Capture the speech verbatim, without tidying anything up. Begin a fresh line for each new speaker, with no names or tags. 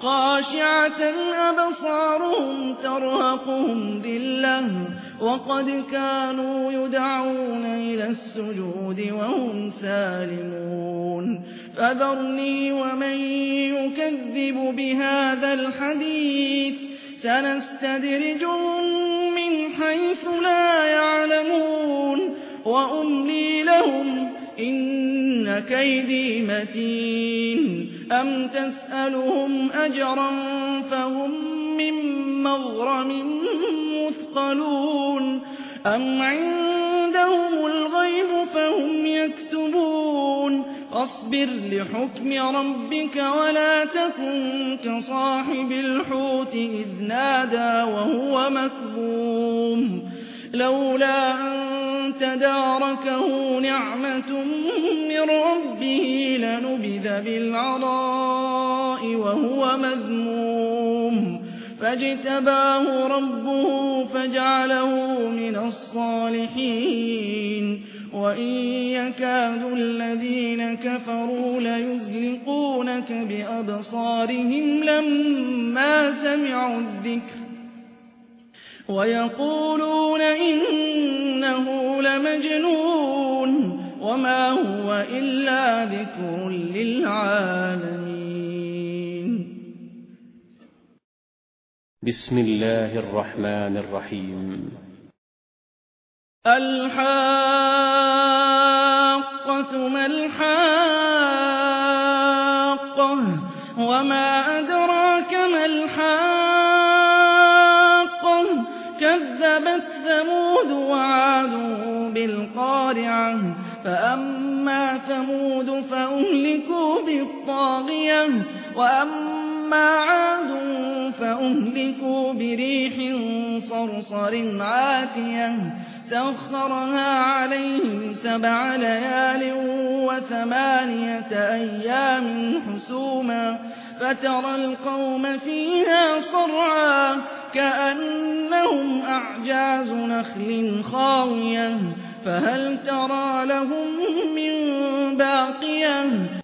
خاشعة أبصارهم ترهقهم ذلة وقد كانوا يدعون إلى السجود وهم سالمون فذرني ومن يكذب بهذا الحديث سنستدرجهم من حيث لا يعلمون وأملي لهم إن كيدي متين أم تسألهم أجرا فهم من مغرم مثقلون أم عندهم الغيب فهم يكتبون فاصبر لحكم ربك ولا تكن كصاحب الحوت إذ نادى وهو مكظوم لولا أن تداركه نعمة من ربه لنبذ بالعراء وهو مذموم فاجتباه ربه فجعله من الصالحين وإن يكاد الذين كفروا ليزلقونك بأبصارهم لما سمعوا الذكر ويقولون إنه لمجنون وما هو إلا ذكر للعالمين.
بسم الله الرحمن الرحيم.
الحاقة ما الحاقة وما أدراك ما الحاقة كذبت ثمود وعاد بالقارعة فأما ثمود فأهلكوا بالطاغية وأما عاد فأهلكوا بريح صرصر عاتية سخرها عليهم سبع ليال وثمانية أيام حسوما فترى القوم فيها صرعا كأنهم أعجاز نخل خاوية فهل ترى لهم من باقية